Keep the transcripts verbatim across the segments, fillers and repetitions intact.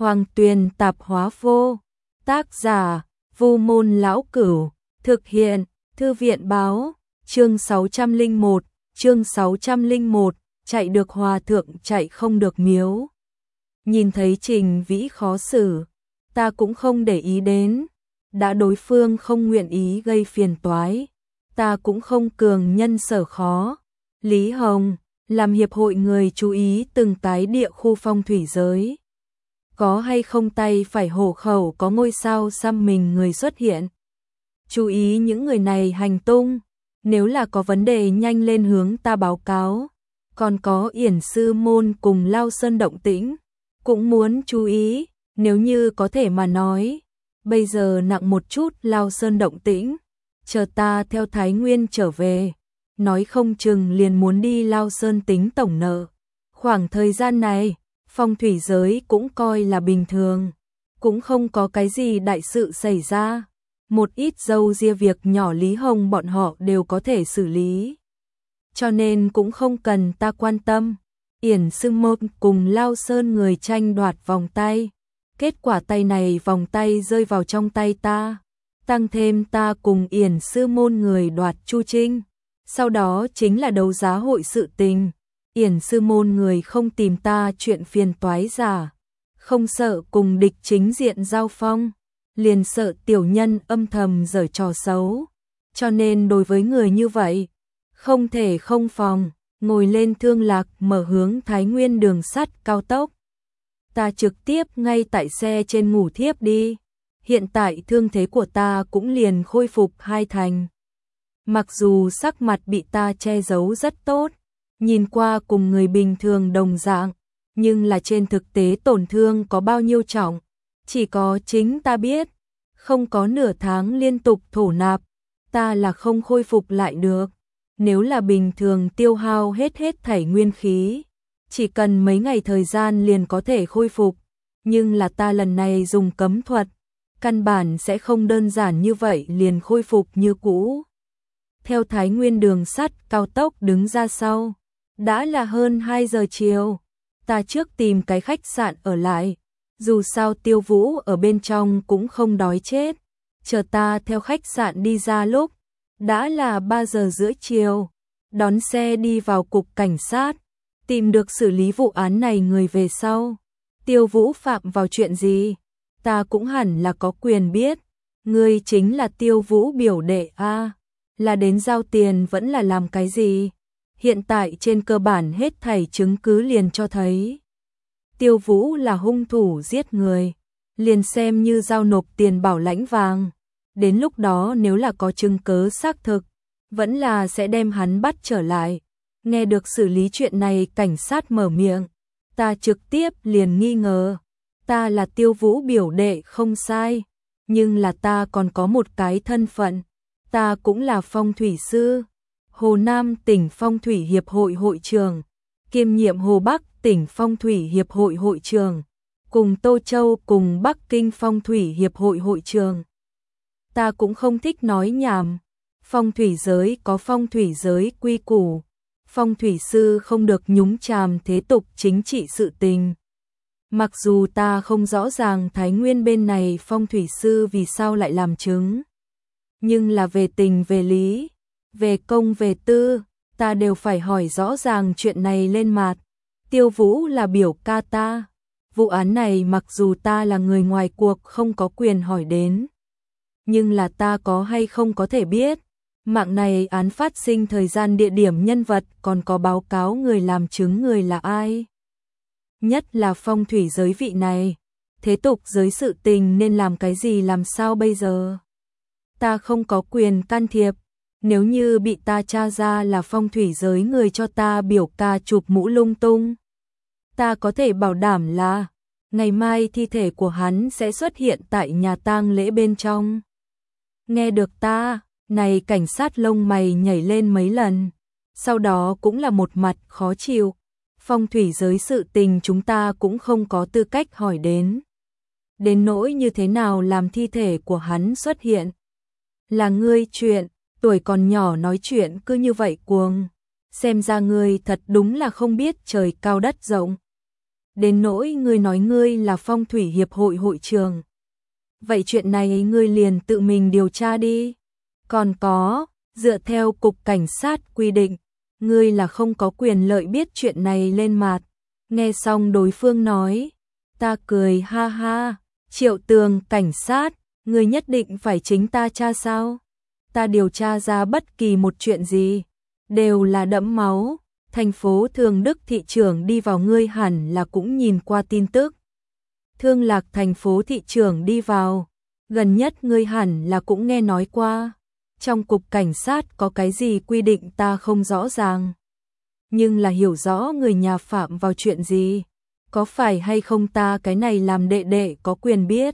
Hoàng Tuyền Tạp Hóa Vô. Tác giả: Vu Môn Lão Cửu. Thực hiện: Thư viện Báo. Chương sáu trăm lẻ một, chương sáu trăm lẻ một, chạy được hòa thượng chạy không được miếu. Nhìn thấy Trình Vĩ khó xử, ta cũng không để ý đến, đã đối phương không nguyện ý gây phiền toái, ta cũng không cường nhân sở khó. Lý Hồng, làm hiệp hội người chú ý từng cái địa khu phong thủy giới. Có hay không tay phải hổ khẩu có ngôi sao xăm mình người xuất hiện. Chú ý những người này hành tung, nếu là có vấn đề nhanh lên hướng ta báo cáo. Còn có Yển Sư Môn cùng Lao Sơn động tĩnh, cũng muốn chú ý, nếu như có thể mà nói. Bây giờ nặng một chút Lao Sơn động tĩnh, chờ ta theo Thái Nguyên trở về, nói không chừng liền muốn đi Lao Sơn tính tổng nợ. Khoảng thời gian này, phong thủy giới cũng coi là bình thường, cũng không có cái gì đại sự xảy ra. Một ít dâu ria việc nhỏ Lý Hồng bọn họ đều có thể xử lý, cho nên cũng không cần ta quan tâm. Yển Sư Môn cùng Lao Sơn người tranh đoạt vòng tay, kết quả tay này vòng tay rơi vào trong tay ta, tăng thêm ta cùng Yển Sư Môn người đoạt Chu Trinh, sau đó chính là đấu giá hội sự tình. Yển Sư Môn người không tìm ta chuyện phiền toái giả, không sợ cùng địch chính diện giao phong, liền sợ tiểu nhân âm thầm giở trò xấu, cho nên đối với người như vậy, không thể không phòng. Ngồi lên Thương Lạc mở hướng Thái Nguyên đường sắt cao tốc, ta trực tiếp ngay tại xe trên ngủ thiếp đi. Hiện tại thương thế của ta cũng liền khôi phục hai thành, mặc dù sắc mặt bị ta che giấu rất tốt, nhìn qua cùng người bình thường đồng dạng, nhưng là trên thực tế tổn thương có bao nhiêu trọng, chỉ có chính ta biết. Không có nửa tháng liên tục thổ nạp, ta là không khôi phục lại được. Nếu là bình thường tiêu hao hết hết thảy nguyên khí, chỉ cần mấy ngày thời gian liền có thể khôi phục, nhưng là ta lần này dùng cấm thuật, căn bản sẽ không đơn giản như vậy liền khôi phục như cũ. Theo Thái Nguyên đường sắt cao tốc đứng ra sau, đã là hơn hai giờ chiều, ta trước tìm cái khách sạn ở lại, dù sao Tiêu Vũ ở bên trong cũng không đói chết, chờ ta theo khách sạn đi ra lúc, đã là ba giờ rưỡi chiều, đón xe đi vào cục cảnh sát, tìm được xử lý vụ án này người về sau. Tiêu Vũ phạm vào chuyện gì, ta cũng hẳn là có quyền biết. Ngươi chính là Tiêu Vũ biểu đệ a, là đến giao tiền vẫn là làm cái gì? Hiện tại trên cơ bản hết thảy chứng cứ liền cho thấy Tiêu Vũ là hung thủ giết người, liền xem như giao nộp tiền bảo lãnh vàng. Đến lúc đó nếu là có chứng cứ xác thực, vẫn là sẽ đem hắn bắt trở lại. Nghe được xử lý chuyện này cảnh sát mở miệng, ta trực tiếp liền nghi ngờ. Ta là Tiêu Vũ biểu đệ không sai, nhưng là ta còn có một cái thân phận. Ta cũng là phong thủy sư, Hồ Nam tỉnh phong thủy hiệp hội hội trưởng, kiêm nhiệm Hồ Bắc tỉnh phong thủy hiệp hội hội trưởng, cùng Tô Châu cùng Bắc Kinh phong thủy hiệp hội hội trưởng. Ta cũng không thích nói nhảm, phong thủy giới có phong thủy giới quy củ, phong thủy sư không được nhúng chàm thế tục chính trị sự tình. Mặc dù ta không rõ ràng Thái Nguyên bên này phong thủy sư vì sao lại làm chứng, nhưng là về tình về lý, về công về tư, ta đều phải hỏi rõ ràng chuyện này lên mặt. Tiêu Vũ là biểu ca ta, vụ án này mặc dù ta là người ngoài cuộc không có quyền hỏi đến, nhưng là ta có hay không có thể biết, mạng này án phát sinh thời gian địa điểm nhân vật còn có báo cáo người làm chứng người là ai. Nhất là phong thủy giới vị này, thế tục giới sự tình nên làm cái gì làm sao bây giờ. Ta không có quyền can thiệp, nếu như bị ta tra ra là phong thủy giới người cho ta biểu ca chụp mũ lung tung. Ta có thể bảo đảm là, ngày mai thi thể của hắn sẽ xuất hiện tại nhà tang lễ bên trong. Nghe được ta, này cảnh sát lông mày nhảy lên mấy lần, sau đó cũng là một mặt khó chịu. Phong thủy giới sự tình chúng ta cũng không có tư cách hỏi đến. Đến nỗi như thế nào làm thi thể của hắn xuất hiện. Là ngươi chuyện, tuổi còn nhỏ nói chuyện cứ như vậy cuồng. Xem ra ngươi thật đúng là không biết trời cao đất rộng. đến nỗi ngươi nói ngươi là phong thủy hiệp hội hội trưởng. Vậy chuyện này ngươi liền tự mình điều tra đi. Còn có, dựa theo cục cảnh sát quy định, ngươi là không có quyền lợi biết chuyện này lên mặt. Nghe xong đối phương nói, ta cười ha ha, Triệu Tường cảnh sát, ngươi nhất định phải chính ta tra sao? Ta điều tra ra bất kỳ một chuyện gì, đều là đẫm máu. Thành phố Thường Đức thị trưởng đi vào ngươi hẳn là cũng nhìn qua tin tức. Thương Lạc thành phố thị trưởng đi vào, gần nhất ngươi hẳn là cũng nghe nói qua. Trong cục cảnh sát có cái gì quy định ta không rõ ràng. Nhưng là hiểu rõ người nhà phạm vào chuyện gì. Có phải hay không ta cái này làm đệ đệ có quyền biết.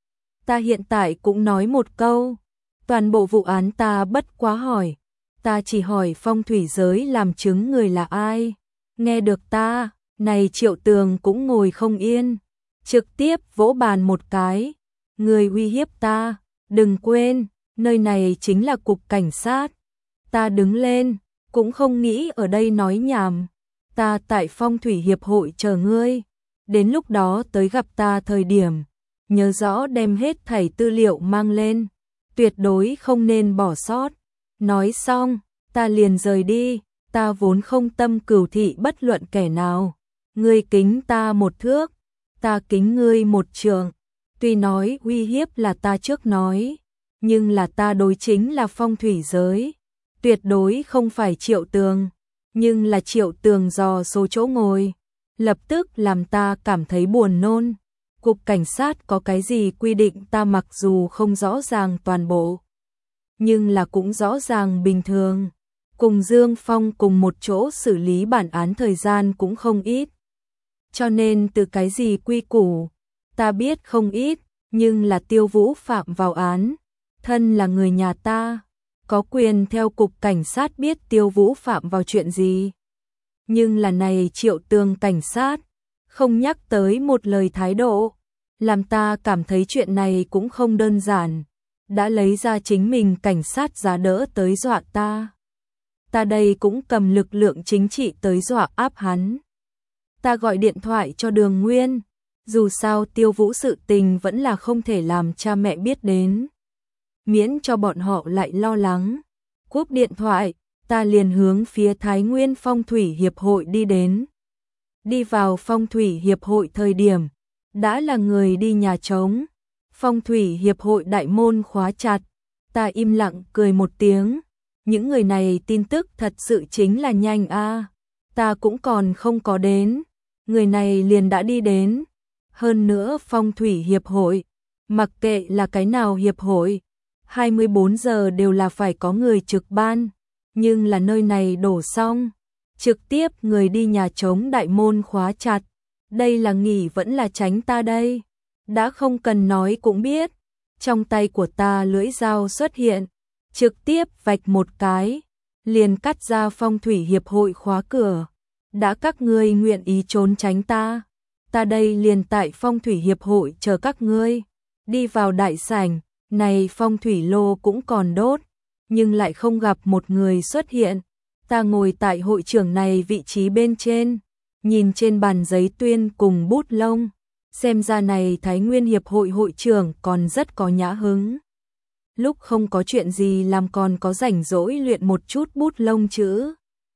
Ta hiện tại cũng nói một câu. Toàn bộ vụ án ta bất quá hỏi. Ta chỉ hỏi phong thủy giới làm chứng người là ai. Nghe được ta, này Triệu Tường cũng ngồi không yên. Trực tiếp vỗ bàn một cái. Người uy hiếp ta, đừng quên, nơi này chính là cục cảnh sát. Ta đứng lên, cũng không nghĩ ở đây nói nhảm. Ta tại phong thủy hiệp hội chờ ngươi. Đến lúc đó tới gặp ta thời điểm, nhớ rõ đem hết thảy tư liệu mang lên. Tuyệt đối không nên bỏ sót. Nói xong, ta liền rời đi. Ta vốn không tâm cửu thị bất luận kẻ nào. Ngươi kính ta một thước, ta kính ngươi một trượng. Tuy nói uy hiếp là ta trước nói, nhưng là ta đối chính là phong thủy giới. Tuyệt đối không phải Triệu Tường, nhưng là Triệu Tường dò số chỗ ngồi. Lập tức làm ta cảm thấy buồn nôn. Cục cảnh sát có cái gì quy định ta mặc dù không rõ ràng toàn bộ, nhưng là cũng rõ ràng bình thường. Cùng Dương Phong cùng một chỗ xử lý bản án thời gian cũng không ít. Cho nên từ cái gì quy củ, ta biết không ít, nhưng là Tiêu Vũ phạm vào án. Thân là người nhà ta, có quyền theo cục cảnh sát biết Tiêu Vũ phạm vào chuyện gì. Nhưng là này Triệu Tường cảnh sát, không nhắc tới một lời thái độ, làm ta cảm thấy chuyện này cũng không đơn giản. Đã lấy ra chính mình cảnh sát giá đỡ tới dọa ta. Ta đây cũng cầm lực lượng chính trị tới dọa áp hắn. Ta gọi điện thoại cho Đường Nguyên, dù sao Tiêu Vũ sự tình vẫn là không thể làm cha mẹ biết đến. Miễn cho bọn họ lại lo lắng. Cúp điện thoại, ta liền hướng phía Thái Nguyên Phong Thủy Hiệp hội đi đến. Đi vào Phong Thủy Hiệp hội thời điểm, đã là người đi nhà trống. Phong Thủy Hiệp hội đại môn khóa chặt, ta im lặng cười một tiếng. Những người này tin tức thật sự chính là nhanh a. Ta cũng còn không có đến, người này liền đã đi đến. Hơn nữa Phong Thủy Hiệp hội, mặc kệ là cái nào hiệp hội, hai mươi bốn giờ đều là phải có người trực ban. Nhưng là nơi này đổ xong, trực tiếp người đi nhà trống đại môn khóa chặt. Đây là nghỉ vẫn là tránh ta đây? Đã không cần nói cũng biết. Trong tay của ta lưỡi dao xuất hiện, trực tiếp vạch một cái, liền cắt ra Phong Thủy Hiệp hội khóa cửa. Đã các ngươi nguyện ý trốn tránh ta, ta đây liền tại Phong Thủy Hiệp hội chờ các ngươi. Đi vào đại sảnh, này phong thủy lô cũng còn đốt, nhưng lại không gặp một người xuất hiện. Ta ngồi tại hội trưởng này vị trí bên trên, nhìn trên bàn giấy tuyên cùng bút lông, xem ra này Thái Nguyên Hiệp hội hội trưởng còn rất có nhã hứng. Lúc không có chuyện gì làm còn có rảnh rỗi luyện một chút bút lông chữ.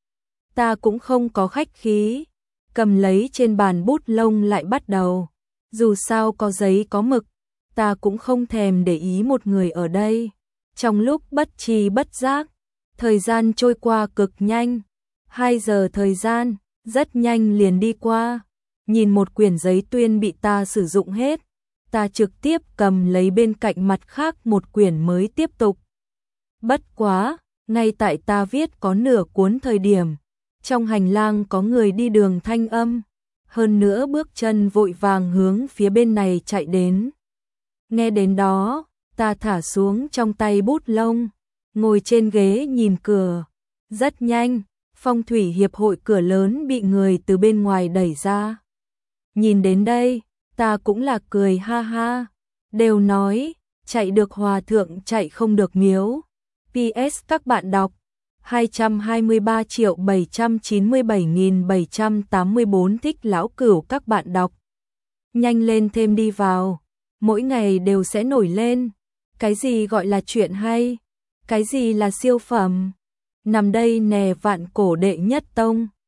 Ta cũng không có khách khí, cầm lấy trên bàn bút lông lại bắt đầu. Dù sao có giấy có mực, ta cũng không thèm để ý một người ở đây. Trong lúc bất tri bất giác, thời gian trôi qua cực nhanh. Hai giờ thời gian, rất nhanh liền đi qua. Nhìn một quyển giấy tuyên bị ta sử dụng hết, ta trực tiếp cầm lấy bên cạnh mặt khác một quyển mới tiếp tục. Bất quá, ngay tại ta viết có nửa cuốn thời điểm, trong hành lang có người đi đường thanh âm, hơn nữa bước chân vội vàng hướng phía bên này chạy đến. Nghe đến đó, ta thả xuống trong tay bút lông, ngồi trên ghế nhìn cửa. Rất nhanh, Phong Thủy Hiệp hội cửa lớn bị người từ bên ngoài đẩy ra. Nhìn đến đây, ta cũng là cười ha ha. Đều nói, chạy được hòa thượng chạy không được miếu. pê ét các bạn đọc, hai trăm hai mươi ba triệu bảy trăm chín mươi bảy nghìn bảy trăm tám mươi bốn thích lão cửu các bạn đọc. Nhanh lên thêm đi vào, mỗi ngày đều sẽ nổi lên. Cái gì gọi là chuyện hay? Cái gì là siêu phẩm? Nằm đây nè vạn cổ đệ nhất tông.